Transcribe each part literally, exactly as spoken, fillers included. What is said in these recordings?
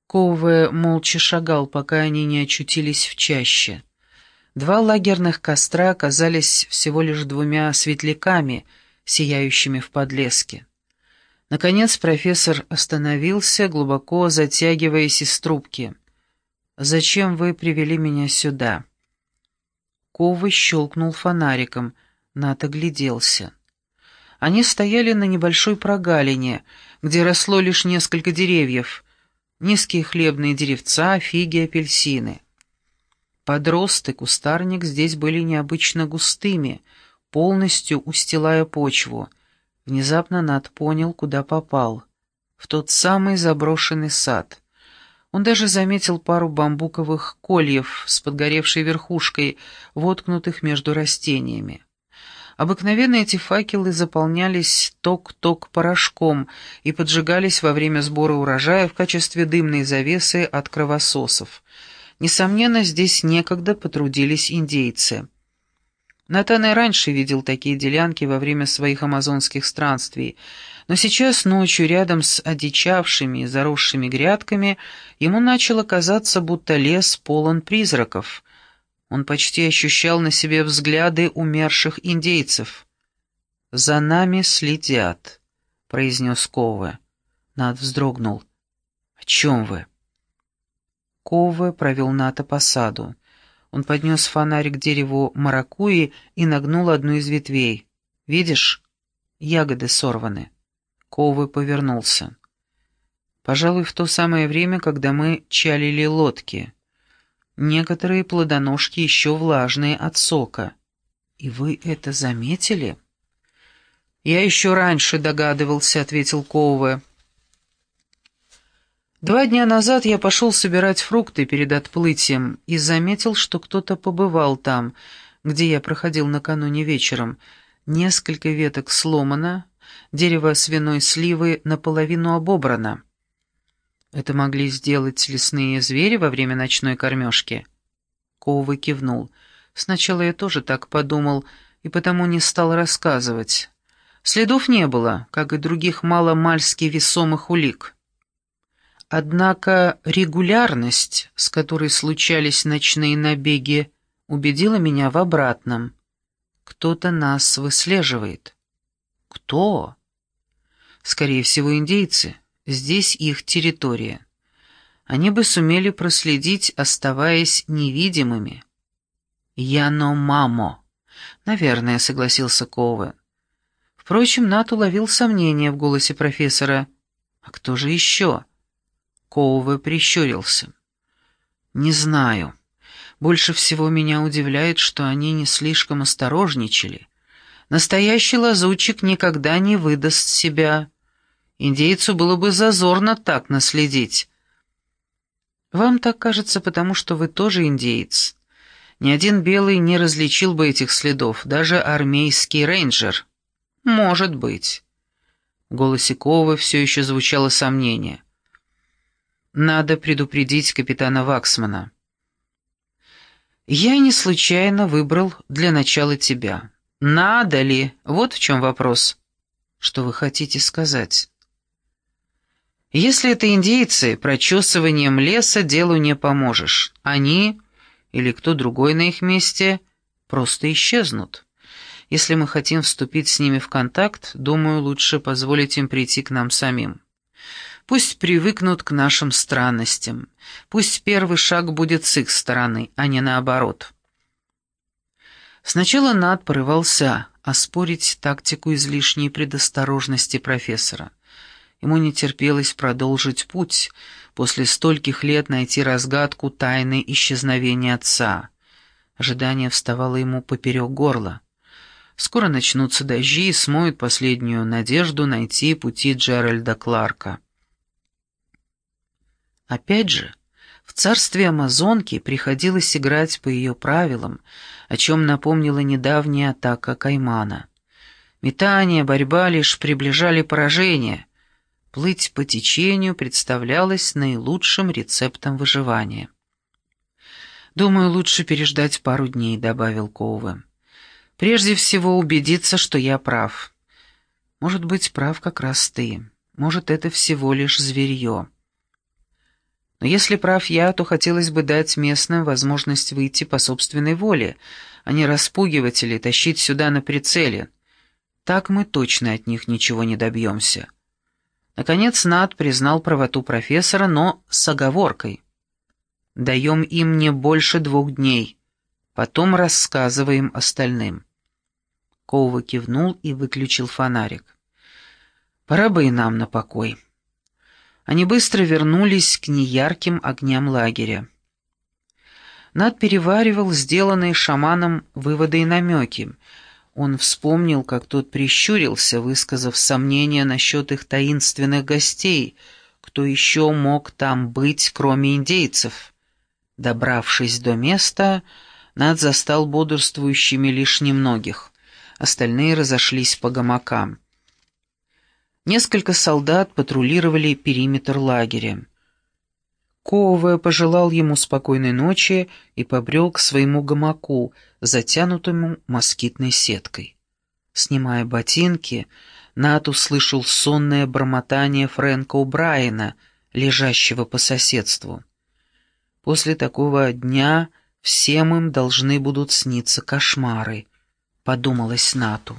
Коуве молча шагал, пока они не очутились в чаще. Два лагерных костра оказались всего лишь двумя светляками, сияющими в подлеске. Наконец профессор остановился, глубоко затягиваясь из трубки. «Зачем вы привели меня сюда?» Коуве щелкнул фонариком, Нат огляделся. Они стояли на небольшой прогалине, где росло лишь несколько деревьев, низкие хлебные деревца, фиги, апельсины. Подрост и кустарник здесь были необычно густыми, полностью устилая почву. Внезапно Нат понял, куда попал. В тот самый заброшенный сад. Он даже заметил пару бамбуковых кольев с подгоревшей верхушкой, воткнутых между растениями. Обыкновенно эти факелы заполнялись ток-ток порошком и поджигались во время сбора урожая в качестве дымной завесы от кровососов. Несомненно, здесь некогда потрудились индейцы. Натан и раньше видел такие делянки во время своих амазонских странствий, но сейчас ночью рядом с одичавшими и заросшими грядками ему начало казаться, будто лес полон призраков. Он почти ощущал на себе взгляды умерших индейцев. «За нами следят», — произнес Коуве. Нат вздрогнул. «О чем вы?» Коуве провел Ната по саду. Он поднес фонарик к дереву маракуйи и нагнул одну из ветвей. «Видишь? Ягоды сорваны». Коуве повернулся. «Пожалуй, в то самое время, когда мы чалили лодки. Некоторые плодоножки еще влажные от сока. И вы это заметили?» «Я еще раньше догадывался», — ответил Коуве. «Два дня назад я пошел собирать фрукты перед отплытием и заметил, что кто-то побывал там, где я проходил накануне вечером. Несколько веток сломано, дерево свиной сливы наполовину обобрано. Это могли сделать лесные звери во время ночной кормежки?» Коуве кивнул. «Сначала я тоже так подумал, и потому не стал рассказывать. Следов не было, как и других мало-мальски весомых улик. Однако регулярность, с которой случались ночные набеги, убедила меня в обратном. Кто-то нас выслеживает». «Кто?» «Скорее всего, индейцы. Здесь их территория. Они бы сумели проследить, оставаясь невидимыми». «Яно-мамо», — наверное, согласился Коуве. Впрочем, Нат уловил сомнение в голосе профессора. «А кто же еще?» Коуве прищурился. «Не знаю. Больше всего меня удивляет, что они не слишком осторожничали. Настоящий лазутчик никогда не выдаст себя. Индейцу было бы зазорно так наследить». «Вам так кажется, потому что вы тоже индеец. Ни один белый не различил бы этих следов, даже армейский рейнджер». «Может быть». В голосе Коуве все еще звучало сомнение. «Надо предупредить капитана Ваксмана». «Я не случайно выбрал для начала тебя. Надо ли? Вот в чем вопрос». «Что вы хотите сказать?» «Если это индейцы, прочесыванием леса делу не поможешь. Они, или кто другой на их месте, просто исчезнут. Если мы хотим вступить с ними в контакт, думаю, лучше позволить им прийти к нам самим. Пусть привыкнут к нашим странностям. Пусть первый шаг будет с их стороны, а не наоборот». Сначала Нат порывался оспорить тактику излишней предосторожности профессора. Ему не терпелось продолжить путь, после стольких лет найти разгадку тайны исчезновения отца. Ожидание вставало ему поперек горла. Скоро начнутся дожди и смоют последнюю надежду найти пути Джеральда Кларка. Опять же, в царстве Амазонки приходилось играть по ее правилам, о чем напомнила недавняя атака Каймана. Метание, борьба лишь приближали поражение. Плыть по течению представлялось наилучшим рецептом выживания. «Думаю, лучше переждать пару дней», — добавил Коуве. «Прежде всего убедиться, что я прав. Может быть, прав как раз ты. Может, это всего лишь зверье». Но если прав я, то хотелось бы дать местным возможность выйти по собственной воле, а не распугивать или тащить сюда на прицеле. Так мы точно от них ничего не добьемся». Наконец Нат признал правоту профессора, но с оговоркой. «Даем им не больше двух дней, потом рассказываем остальным». Коува кивнул и выключил фонарик. «Пора бы и нам на покой». Они быстро вернулись к неярким огням лагеря. Нат переваривал сделанные шаманом выводы и намеки. Он вспомнил, как тот прищурился, высказав сомнения насчет их таинственных гостей. Кто еще мог там быть, кроме индейцев? Добравшись до места, Нат застал бодрствующими лишь немногих. Остальные разошлись по гамакам. Несколько солдат патрулировали периметр лагеря. Коува пожелал ему спокойной ночи и побрел к своему гамаку, затянутому москитной сеткой. Снимая ботинки, Нат услышал сонное бормотание Фрэнка О'Брайена, лежащего по соседству. После такого дня всем им должны будут сниться кошмары, подумалось Нату.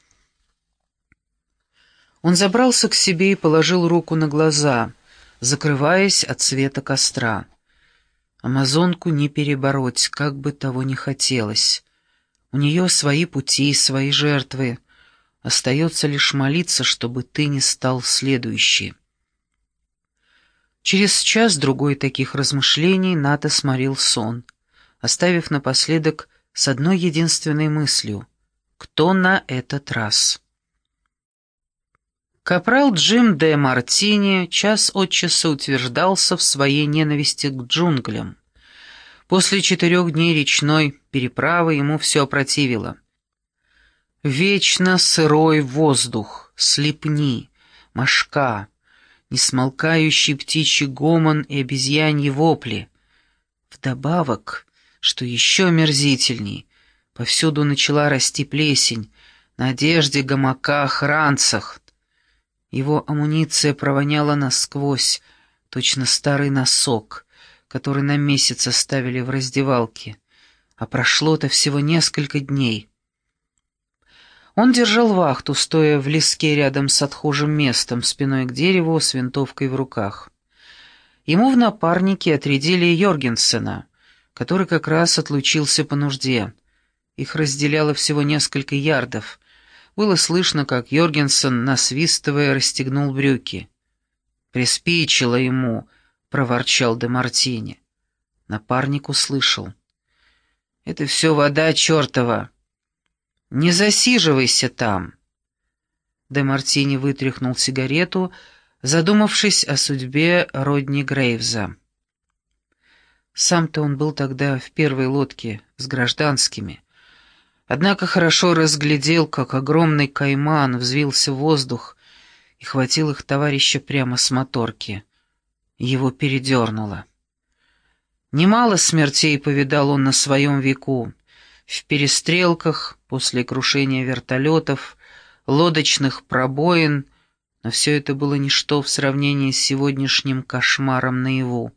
Он забрался к себе и положил руку на глаза, закрываясь от света костра. Амазонку не перебороть, как бы того ни хотелось. У нее свои пути, свои жертвы. Остается лишь молиться, чтобы ты не стал следующий. Через час-другой таких размышлений Ната сморил сон, оставив напоследок с одной единственной мыслью: кто на этот раз? Капрал Джим де Мартини час от часу утверждался в своей ненависти к джунглям. После четырех дней речной переправы ему все опротивило. Вечно сырой воздух, слепни, мошка, несмолкающий птичий гомон и обезьяньи вопли. Вдобавок, что еще омерзительней, повсюду начала расти плесень, на одежде, гамаках, ранцах. Его амуниция провоняла насквозь, точно старый носок, который на месяц оставили в раздевалке, а прошло-то всего несколько дней. Он держал вахту, стоя в леске рядом с отхожим местом, спиной к дереву, с винтовкой в руках. Ему в напарники отрядили Йоргенсена, который как раз отлучился по нужде. Их разделяло всего несколько ярдов. Было слышно, как Йоргенсен, насвистывая, расстегнул брюки. «Приспичило ему», — проворчал де Мартини. Напарник услышал. «Это все вода чертова. Не засиживайся там». Де Мартини вытряхнул сигарету, задумавшись о судьбе Родни Грейвза. Сам-то он был тогда в первой лодке с гражданскими. Однако хорошо разглядел, как огромный кайман взвился в воздух и хватил их товарища прямо с моторки. Его передернуло. Немало смертей повидал он на своем веку. В перестрелках, после крушения вертолетов, лодочных пробоин, но все это было ничто в сравнении с сегодняшним кошмаром наяву.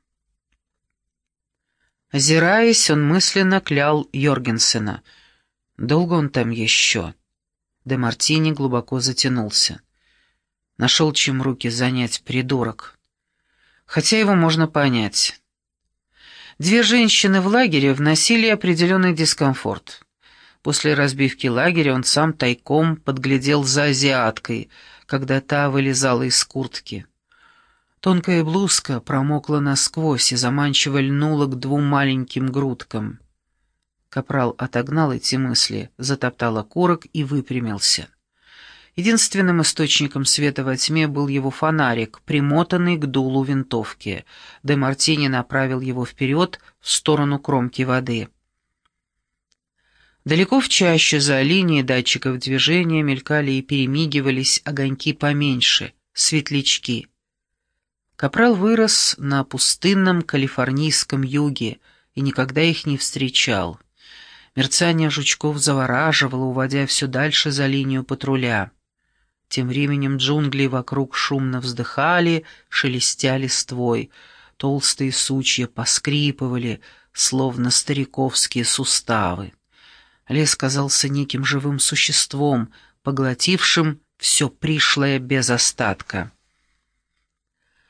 Озираясь, он мысленно клял Йоргенсена. Долго он там еще? Де Мартини глубоко затянулся. Нашел чем руки занять, придурок. Хотя его можно понять. Две женщины в лагере вносили определенный дискомфорт. После разбивки лагеря он сам тайком подглядел за азиаткой, когда та вылезала из куртки. Тонкая блузка промокла насквозь и заманчиво льнула к двум маленьким грудкам. Капрал отогнал эти мысли, затоптал окурок и выпрямился. Единственным источником света во тьме был его фонарик, примотанный к дулу винтовки. Де Мартини направил его вперед, в сторону кромки воды. Далеко в чаще, за линией датчиков движения, мелькали и перемигивались огоньки поменьше, светлячки. Капрал вырос на пустынном калифорнийском юге и никогда их не встречал. Мерцание жучков завораживало, уводя все дальше за линию патруля. Тем временем джунгли вокруг шумно вздыхали, шелестя листвой. толстые сучья поскрипывали, словно стариковские суставы. Лес казался неким живым существом, поглотившим все пришлое без остатка.